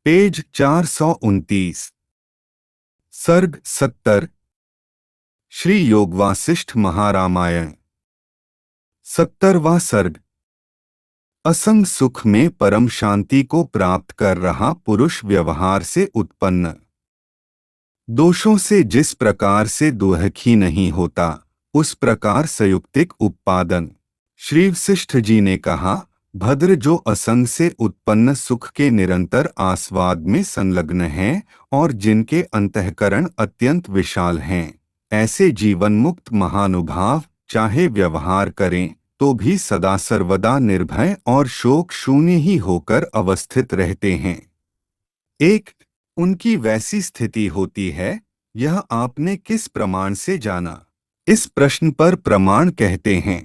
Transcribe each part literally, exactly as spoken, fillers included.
Page चार सौ उनतीस। सर्ग सत्तर। श्री योग वासिष्ठ महारामायण। सत्तरवां सर्ग। असंग सुख में परम शांति को प्राप्त कर रहा पुरुष व्यवहार से उत्पन्न दोषों से जिस प्रकार से दुखी नहीं होता, उस प्रकार संयुक्तिक उत्पादन। श्री वशिष्ठ जी ने कहा, भद्र जो असंग से उत्पन्न सुख के निरंतर आस्वाद में संलग्न हैं और जिनके अंतःकरण अत्यंत विशाल हैं, ऐसे जीवन मुक्त महानुभाव चाहे व्यवहार करें तो भी सदा सर्वदा निर्भय और शोक शून्य ही होकर अवस्थित रहते हैं। एक उनकी वैसी स्थिति होती है, यह आपने किस प्रमाण से जाना? इस प्रश्न पर प्रमाण कहते हैं,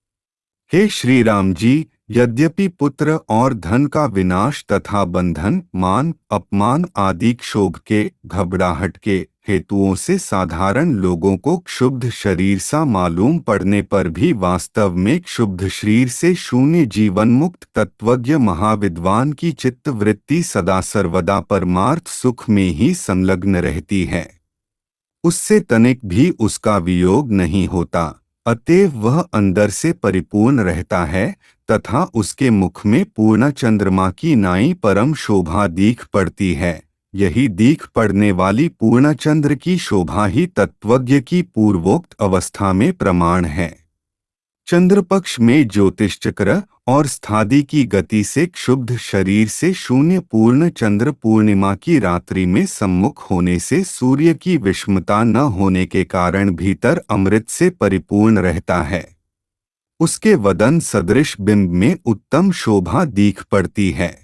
हे श्री राम जी, यद्यपि पुत्र और धन का विनाश तथा बंधन, मान अपमान आदि क्षोभ के, घबराहट के हेतुओं से साधारण लोगों को क्षुब्ध शरीर सा मालूम पड़ने पर भी वास्तव में क्षुब्ध शरीर से शून्य जीवन मुक्त तत्वज्ञ महाविद्वान की चित्त वृत्ति सदा सर्वदा परमार्थ सुख में ही संलग्न रहती है। उससे तनिक भी उसका वियोग नहीं होता, अतएव वह अंदर से परिपूर्ण रहता है तथा उसके मुख में पूर्ण चंद्रमा की नाई परम शोभा दीख पड़ती है। यही दीख पड़ने वाली पूर्ण चंद्र की शोभा ही तत्वज्ञ की पूर्वोक्त अवस्था में प्रमाण है। चंद्रपक्ष में ज्योतिष चक्र और स्थादि की गति से क्षुब्ध शरीर से शून्य पूर्ण चंद्र पूर्णिमा की रात्रि में सम्मुख होने से सूर्य की विषमता न होने के कारण भीतर अमृत से परिपूर्ण रहता है। उसके वदन सदृश बिंब में उत्तम शोभा दीख पड़ती है।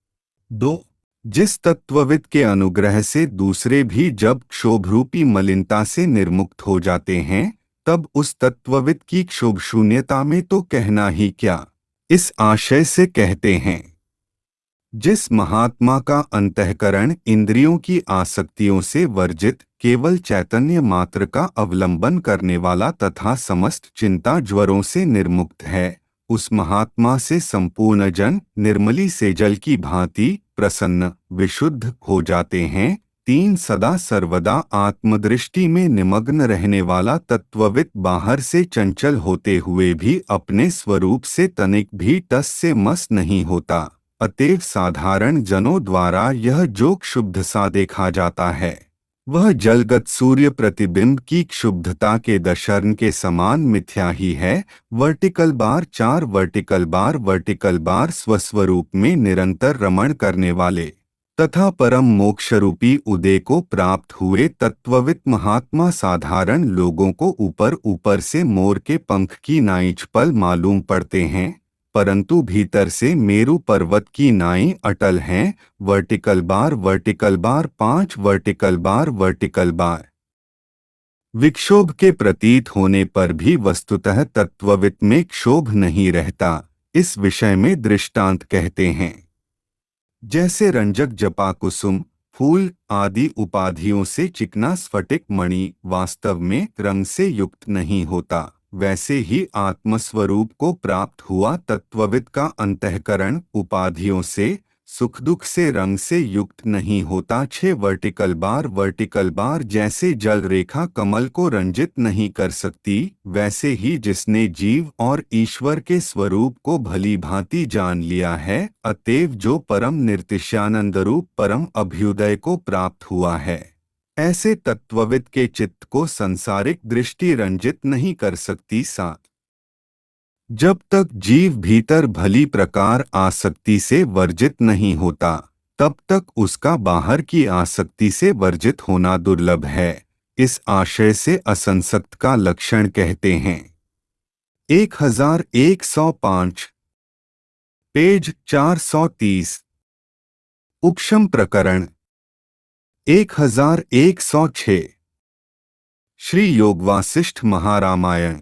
दो जिस तत्वविद के अनुग्रह से दूसरे भी जब क्षोभरूपी मलिनता से निर्मुक्त हो जाते हैं, तब उस तत्वविद की क्षोभ शून्यता में तो कहना ही क्या। इस आशय से कहते हैं, जिस महात्मा का अंतःकरण इंद्रियों की आसक्तियों से वर्जित, केवल चैतन्य मात्र का अवलंबन करने वाला तथा समस्त चिंता ज्वरों से निर्मुक्त है, उस महात्मा से संपूर्ण जन निर्मली से जल की भांति प्रसन्न विशुद्ध हो जाते हैं। तीन सदा सर्वदा आत्मदृष्टि में निमग्न रहने वाला तत्वविद बाहर से चंचल होते हुए भी अपने स्वरूप से तनिक भी टस से मस नहीं होता, अतएव साधारण जनों द्वारा यह जो क्षुब्ध सा देखा जाता है, वह जलगत सूर्य प्रतिबिंब की क्षुब्धता के दशर्न के समान मिथ्या ही है। वर्टिकल बार चार वर्टिकल बार वर्टिकल बार स्वस्वरूप में निरंतर रमण करने वाले तथा परम मोक्षरूपी उदय को प्राप्त हुए तत्वविद महात्मा साधारण लोगों को ऊपर ऊपर से मोर के पंख की नाई छपल मालूम पड़ते हैं, परंतु भीतर से मेरु पर्वत की नाई अटल हैं। वर्टिकल बार वर्टिकल बार पांच वर्टिकल बार वर्टिकल बार विक्षोभ के प्रतीत होने पर भी वस्तुतः तत्वविद में क्षोभ नहीं रहता। इस विषय में दृष्टांत कहते हैं, जैसे रंजक जपा कुसुम फूल आदि उपाधियों से चिकना स्फटिक मणि वास्तव में रंग से युक्त नहीं होता, वैसे ही आत्मस्वरूप को प्राप्त हुआ तत्वविद का अंतःकरण उपाधियों से सुख दुख से रंग से युक्त नहीं होता। छह वर्टिकल बार वर्टिकल बार जैसे जल रेखा कमल को रंजित नहीं कर सकती, वैसे ही जिसने जीव और ईश्वर के स्वरूप को भली भांति जान लिया है, अतएव जो परम निर्तिशयानंद रूप परम अभ्युदय को प्राप्त हुआ है, ऐसे तत्वविद के चित्त को संसारिक दृष्टि रंजित नहीं कर सकती। सात जब तक जीव भीतर भली प्रकार आसक्ति से वर्जित नहीं होता, तब तक उसका बाहर की आसक्ति से वर्जित होना दुर्लभ है। इस आशय से असंसक्त का लक्षण कहते हैं। एक हजार एक सौ पांच पेज चार सौ तीस। उपशम प्रकरण एक हजार एक सौ छह। श्री योग वासिष्ठ महारामायण।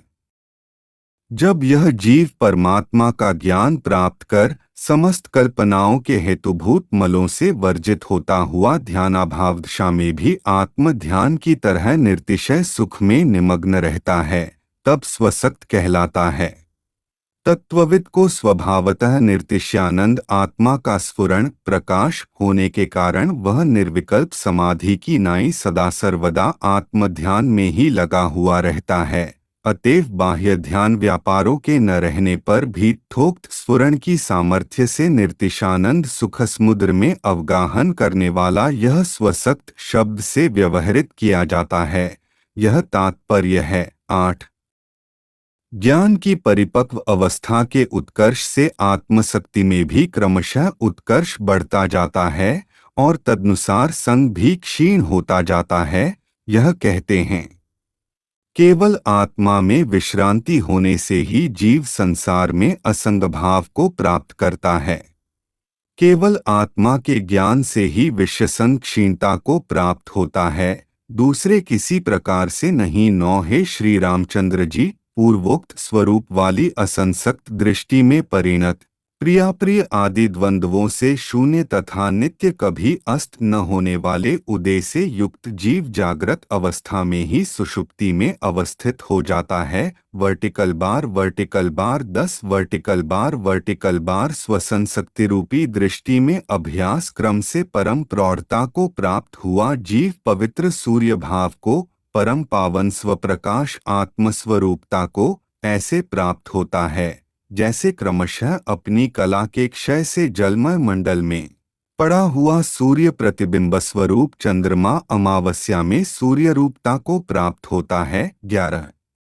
जब यह जीव परमात्मा का ज्ञान प्राप्त कर समस्त कल्पनाओं के हेतुभूत मलों से वर्जित होता हुआ ध्यानाभाव दशा में भी आत्म ध्यान की तरह निर्तिशय सुख में निमग्न रहता है, तब स्वसक्त कहलाता है। तत्वविद को स्वभावतः निर्तिशयानंद आत्मा का स्फुरण प्रकाश होने के कारण वह निर्विकल्प समाधि की नाई सदा सर्वदा आत्मध्यान में ही लगा हुआ रहता है। अतएव बाह्य ध्यान व्यापारों के न रहने पर भी थोक्त स्फुरण की सामर्थ्य से निर्तिशानंद सुख समुद्र में अवगाहन करने वाला यह स्वसक्त शब्द से व्यवहृत किया जाता है। यह तात्पर्य है। आठ ज्ञान की परिपक्व अवस्था के उत्कर्ष से आत्मशक्ति में भी क्रमशः उत्कर्ष बढ़ता जाता है और तदनुसार संग भी क्षीण होता जाता है। यह कहते हैं केवल आत्मा में विश्रांति होने से ही जीव संसार में असंग भाव को प्राप्त करता है। केवल आत्मा के ज्ञान से ही विश्वसंग क्षीणता को प्राप्त होता है, दूसरे किसी प्रकार से नहीं। नौ हे श्री रामचंद्र जी, पूर्वोक्त स्वरूप वाली असंसक्त दृष्टि में परिणत प्रियाप्रिय आदि द्वंद्वों से शून्य तथा नित्य कभी अस्त न होने वाले उदय से युक्त जीव जागृत अवस्था में ही सुषुप्ति में अवस्थित हो जाता है। वर्टिकल बार वर्टिकल बार दस वर्टिकल बार वर्टिकल बार स्वसंशक्ति रूपी दृष्टि में अभ्यास क्रम से परम प्रौढ़ता को प्राप्त हुआ जीव पवित्र सूर्य भाव को, परम पावन स्वप्रकाश आत्मस्वरूपता को ऐसे प्राप्त होता है जैसे क्रमशः अपनी कला के क्षय से जलमय मंडल में पड़ा हुआ सूर्य प्रतिबिंब स्वरूप चंद्रमा अमावस्या में सूर्य रूपता को प्राप्त होता है। ग्यारह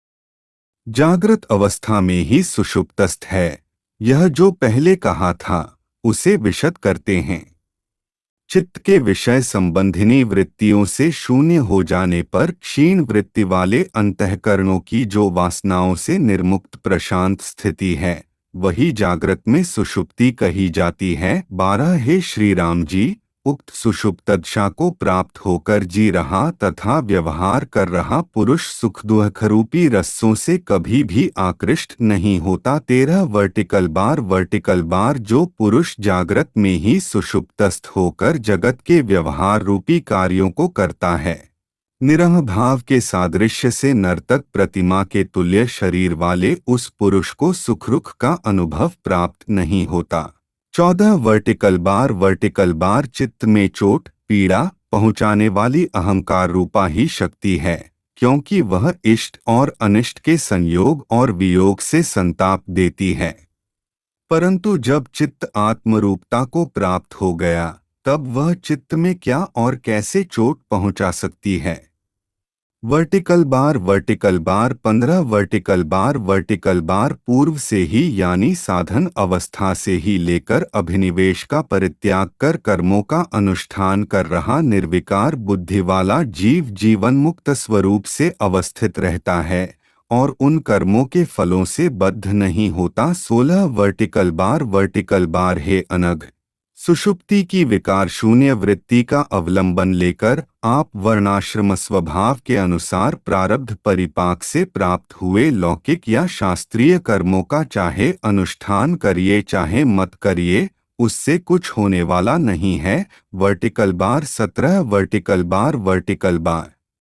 जागृत अवस्था में ही सुषुप्तस्थ है। यह जो पहले कहा था उसे विशद करते हैं। चित्त के विषय संबंधिनी वृत्तियों से शून्य हो जाने पर क्षीण वृत्ति वाले अंतःकरणों की जो वासनाओं से निर्मुक्त प्रशांत स्थिति है वही जागृत में सुषुप्ति कही जाती है। बारह हे श्री राम जी, उक्त सुषुप्त दशा को प्राप्त होकर जी रहा तथा व्यवहार कर रहा पुरुष सुख दुख रूपी रस्सों से कभी भी आकृष्ट नहीं होता। तेरह वर्टिकल बार वर्टिकल बार जो पुरुष जागृत में ही सुषुप्तस्थ होकर जगत के व्यवहार रूपी कार्यों को करता है, निरह भाव के सादृश्य से नर्तक प्रतिमा के तुल्य शरीर वाले उस पुरुष को सुखरुख का अनुभव प्राप्त नहीं होता। चौदह वर्टिकल बार वर्टिकल बार चित्त में चोट पीड़ा पहुंचाने वाली अहंकार रूपा ही शक्ति है, क्योंकि वह इष्ट और अनिष्ट के संयोग और वियोग से संताप देती है। परंतु जब चित्त आत्मरूपता को प्राप्त हो गया तब वह चित्त में क्या और कैसे चोट पहुंचा सकती है। वर्टिकल बार वर्टिकल बार पंद्रह वर्टिकल बार वर्टिकल बार पूर्व से ही यानी साधन अवस्था से ही लेकर अभिनिवेश का परित्याग कर कर्मों का अनुष्ठान कर रहा निर्विकार बुद्धि वाला जीव जीवन मुक्त स्वरूप से अवस्थित रहता है और उन कर्मों के फलों से बद्ध नहीं होता। सोलह वर्टिकल बार वर्टिकल बार हे अनघ, सुषुप्ति की विकार शून्य वृत्ति का अवलंबन लेकर आप वर्णाश्रम स्वभाव के अनुसार प्रारब्ध परिपाक से प्राप्त हुए लौकिक या शास्त्रीय कर्मों का चाहे अनुष्ठान करिए चाहे मत करिए, उससे कुछ होने वाला नहीं है। वर्टिकल बार सत्रह वर्टिकल बार वर्टिकल बार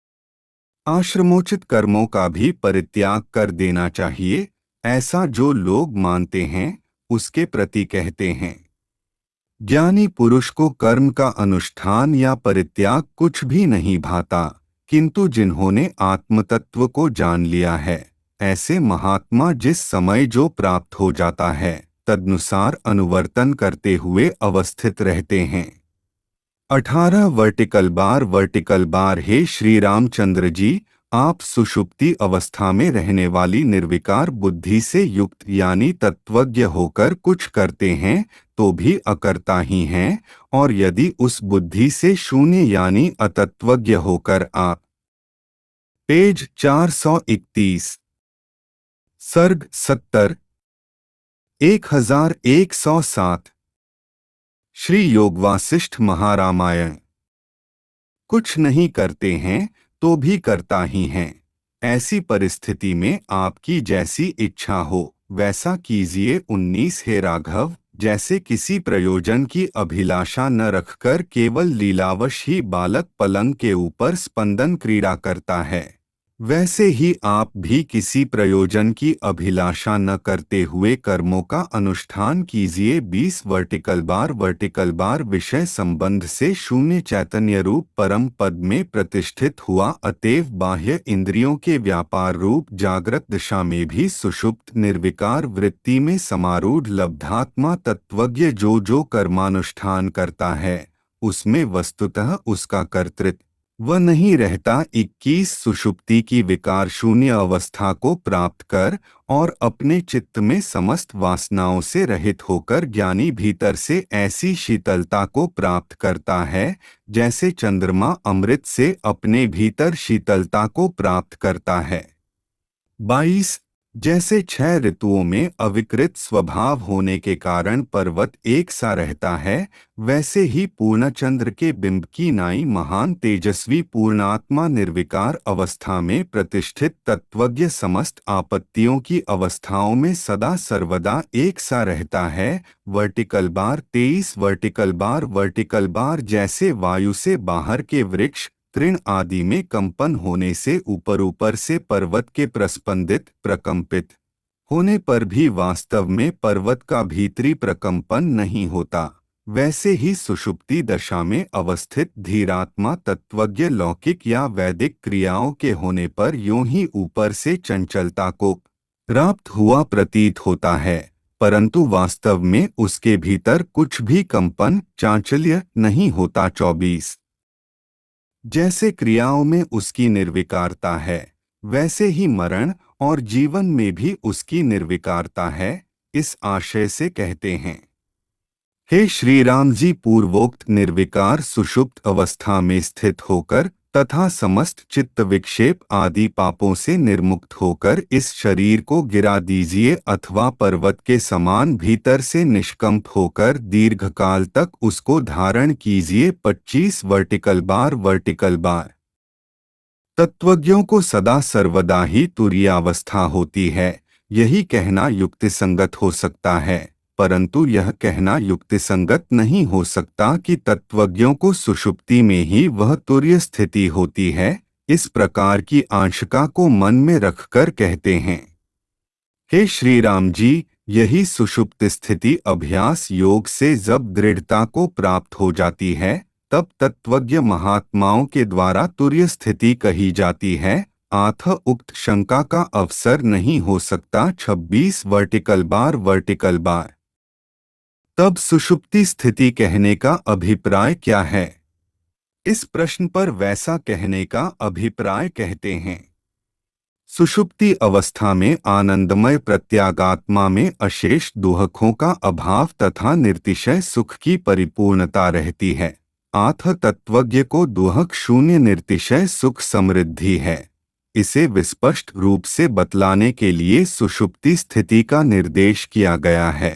आश्रमोचित कर्मों का भी परित्याग कर देना चाहिए, ऐसा जो लोग मानते हैं उसके प्रति कहते हैं। ज्ञानी पुरुष को कर्म का अनुष्ठान या परित्याग कुछ भी नहीं भाता, किंतु जिन्होंने आत्मतत्व को जान लिया है ऐसे महात्मा जिस समय जो प्राप्त हो जाता है तदनुसार अनुवर्तन करते हुए अवस्थित रहते हैं। अठारह वर्टिकल बार वर्टिकल बार हे श्री रामचंद्र जी, आप सुषुप्ति अवस्था में रहने वाली निर्विकार बुद्धि से युक्त यानी तत्वज्ञ होकर कुछ करते हैं तो भी अकर्ता ही हैं, और यदि उस बुद्धि से शून्य यानी अतत्वज्ञ होकर आप पेज चार सौ इकतीस सर्ग सत्तर एक हजार एक सौ सात श्री योगवासिष्ठ महारामायण कुछ नहीं करते हैं तो भी करता ही हैं। ऐसी परिस्थिति में आपकी जैसी इच्छा हो वैसा कीजिए। उन्नीस हे राघव, जैसे किसी प्रयोजन की अभिलाषा न रखकर केवल लीलावश ही बालक पलंग के ऊपर स्पंदन क्रीड़ा करता है, वैसे ही आप भी किसी प्रयोजन की अभिलाषा न करते हुए कर्मों का अनुष्ठान कीजिए। बीस वर्टिकल बार वर्टिकल बार विषय संबंध से शून्य चैतन्य रूप परम पद में प्रतिष्ठित हुआ, अतएव बाह्य इंद्रियों के व्यापार रूप जागृत दशा में भी सुषुप्त निर्विकार वृत्ति में समारूढ़ लब्धात्मा तत्वज्ञ जो जो कर्मानुष्ठान करता है उसमें वस्तुतः उसका कर्तृत्व वह नहीं रहता। इक्कीस सुषुप्ति की विकार शून्य अवस्था को प्राप्त कर और अपने चित्त में समस्त वासनाओं से रहित होकर ज्ञानी भीतर से ऐसी शीतलता को प्राप्त करता है जैसे चंद्रमा अमृत से अपने भीतर शीतलता को प्राप्त करता है। बाईस जैसे छह ऋतुओं में अविकृत स्वभाव होने के कारण पर्वत एक सा रहता है, वैसे ही पूर्णचंद्र के बिंब की नाई महान तेजस्वी पूर्णात्मा निर्विकार अवस्था में प्रतिष्ठित तत्वज्ञ समस्त आपत्तियों की अवस्थाओं में सदा सर्वदा एक सा रहता है। वर्टिकल बार तेईस वर्टिकल बार वर्टिकल बार जैसे वायु से बाहर के वृक्ष तृण आदि में कंपन होने से ऊपर ऊपर से पर्वत के प्रस्पंदित प्रकंपित होने पर भी वास्तव में पर्वत का भीतरी प्रकंपन नहीं होता, वैसे ही सुषुप्ति दशा में अवस्थित धीरात्मा तत्वज्ञ लौकिक या वैदिक क्रियाओं के होने पर यूं ही ऊपर से चंचलता को प्राप्त हुआ प्रतीत होता है, परंतु वास्तव में उसके भीतर कुछ भी कंपन चांचल्य नहीं होता। चौबीस जैसे क्रियाओं में उसकी निर्विकारता है वैसे ही मरण और जीवन में भी उसकी निर्विकारता है। इस आशय से कहते हैं, हे श्री राम जी, पूर्वोक्त निर्विकार सुषुप्त अवस्था में स्थित होकर तथा समस्त चित्त विक्षेप आदि पापों से निर्मुक्त होकर इस शरीर को गिरा दीजिए अथवा पर्वत के समान भीतर से निष्कंप होकर दीर्घकाल तक उसको धारण कीजिए। पच्चीस वर्टिकल बार वर्टिकल बार तत्वज्ञों को सदा सर्वदा ही तुरीयावस्था होती है, यही कहना युक्तिसंगत हो सकता है, परंतु यह कहना युक्तिसंगत नहीं हो सकता कि तत्वज्ञों को सुषुप्ति में ही वह तुर्य स्थिति होती है। इस प्रकार की आशंका को मन में रखकर कहते हैं, हे श्री राम जी, यही सुषुप्त स्थिति अभ्यास योग से जब दृढ़ता को प्राप्त हो जाती है तब तत्वज्ञ महात्माओं के द्वारा तुर्य स्थिति कही जाती है, आथ उक्त शंका का अवसर नहीं हो सकता। छब्बीस वर्टिकल बार वर्टिकल बार तब सुषुप्ति स्थिति कहने का अभिप्राय क्या है? इस प्रश्न पर वैसा कहने का अभिप्राय कहते हैं, सुषुप्ति अवस्था में आनंदमय प्रत्यागात्मा में अशेष दुहखों का अभाव तथा निर्तिशय सुख की परिपूर्णता रहती है। आथ तत्वज्ञ को दुहक शून्य निर्तिशय सुख समृद्धि है। इसे विस्पष्ट रूप से बतलाने के लिए सुषुप्ति स्थिति का निर्देश किया गया है।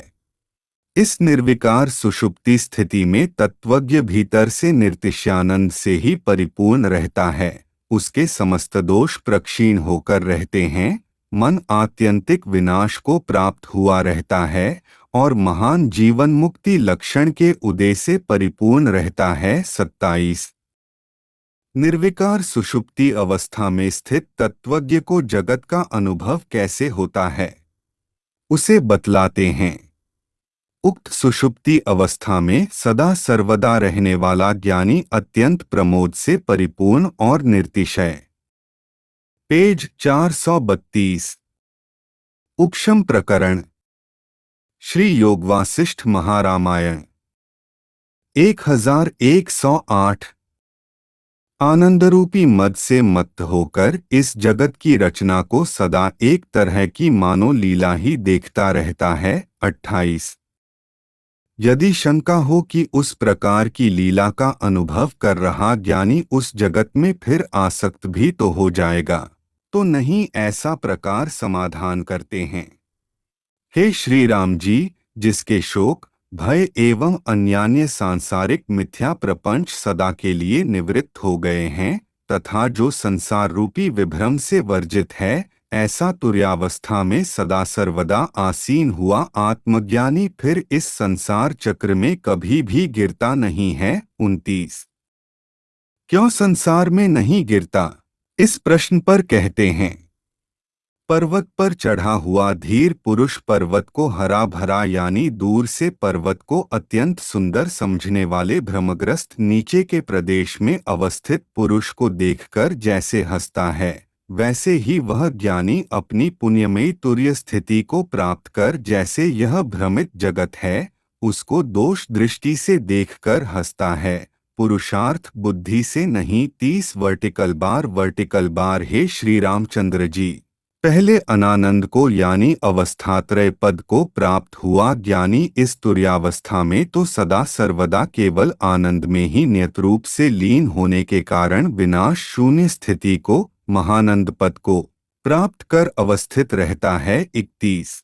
इस निर्विकार सुषुप्ति स्थिति में तत्वज्ञ भीतर से निर्तिशयानंद से ही परिपूर्ण रहता है, उसके समस्त दोष प्रक्षीण होकर रहते हैं, मन आत्यंतिक विनाश को प्राप्त हुआ रहता है और महान जीवन मुक्ति लक्षण के उदय से परिपूर्ण रहता है। सत्ताईस निर्विकार सुषुप्ति अवस्था में स्थित तत्वज्ञ को जगत का अनुभव कैसे होता है, उसे बतलाते हैं। उक्त सुषुप्ति अवस्था में सदा सर्वदा रहने वाला ज्ञानी अत्यंत प्रमोद से परिपूर्ण और निर्तिशय। पेज चार सौ बत्तीस उपशम प्रकरण श्री योग वासिष्ठ महारामायण एक हजार एक सौ आठ आनंदरूपी मद से मत्त होकर इस जगत की रचना को सदा एक तरह की मानो लीला ही देखता रहता है। अट्ठाईस यदि शंका हो कि उस प्रकार की लीला का अनुभव कर रहा ज्ञानी उस जगत में फिर आसक्त भी तो हो जाएगा, तो नहीं, ऐसा प्रकार समाधान करते हैं, हे श्री राम जी, जिसके शोक भय एवं अन्यान्य सांसारिक मिथ्या प्रपंच सदा के लिए निवृत्त हो गए हैं तथा जो संसार रूपी विभ्रम से वर्जित है, ऐसा तुर्यावस्था में सदा सर्वदा आसीन हुआ आत्मज्ञानी फिर इस संसार चक्र में कभी भी गिरता नहीं है। उनतीस क्यों संसार में नहीं गिरता? इस प्रश्न पर कहते हैं, पर्वत पर चढ़ा हुआ धीर पुरुष पर्वत को हरा भरा यानी दूर से पर्वत को अत्यंत सुंदर समझने वाले भ्रमग्रस्त नीचे के प्रदेश में अवस्थित पुरुष को देखकर जैसे हंसता है, वैसे ही वह ज्ञानी अपनी पुण्यमयी तुर्य स्थिति को प्राप्त कर जैसे यह भ्रमित जगत है उसको दोष दृष्टि से देखकर हंसता है। पुरुषार्थ बुद्धि से नहीं। तीस वर्टिकल बार वर्टिकल बार हे श्री रामचंद्र जी, पहले अनानंद को यानी अवस्थात्रय पद को प्राप्त हुआ ज्ञानी इस तुर्यावस्था में तो सदा सर्वदा केवल आनंद में ही नियत रूप से लीन होने के कारण विनाश शून्य स्थिति को महानंद पद को प्राप्त कर अवस्थित रहता है। इकतीस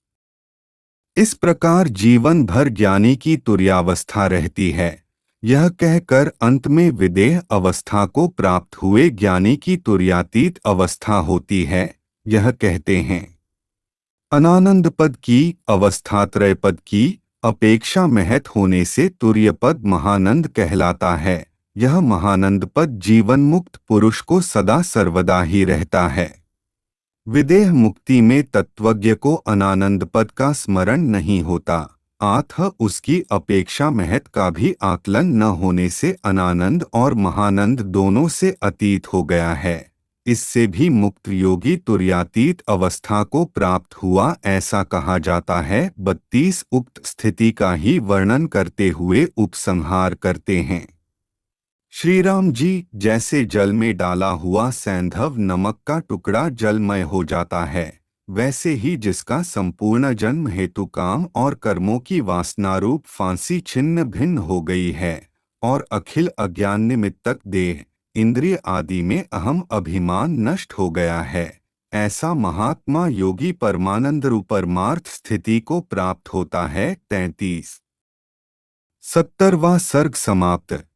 इस प्रकार जीवन भर ज्ञानी की तुर्यावस्था रहती है। यह कहकर अंत में विदेह अवस्था को प्राप्त हुए ज्ञानी की तुर्यातीत अवस्था होती है। यह कहते हैं, अनानंद पद की अवस्थात्रय पद की अपेक्षा महत होने से तुर्य पद महानंद कहलाता है। यह महानंद पद जीवन मुक्त पुरुष को सदा सर्वदा ही रहता है। विदेह मुक्ति में तत्वज्ञ को अनानंद पद का स्मरण नहीं होता, अतः उसकी अपेक्षा महत का भी आकलन न होने से अनानंद और महानंद दोनों से अतीत हो गया है। इससे भी मुक्त योगी तुर्यातीत अवस्था को प्राप्त हुआ ऐसा कहा जाता है। बत्तीस उक्त स्थिति का ही वर्णन करते हुए उपसंहार करते हैं। श्री राम जी, जैसे जल में डाला हुआ सैंधव नमक का टुकड़ा जलमय हो जाता है, वैसे ही जिसका संपूर्ण जन्म हेतु काम और कर्मों की वासनारूप फांसी छिन्न भिन्न हो गई है और अखिल अज्ञान निमित्तक देह इंद्रिय आदि में अहम अभिमान नष्ट हो गया है, ऐसा महात्मा योगी परमानंद रूप परमार्थ स्थिति को प्राप्त होता है। तैंतीस सत्तरवां सर्ग समाप्त।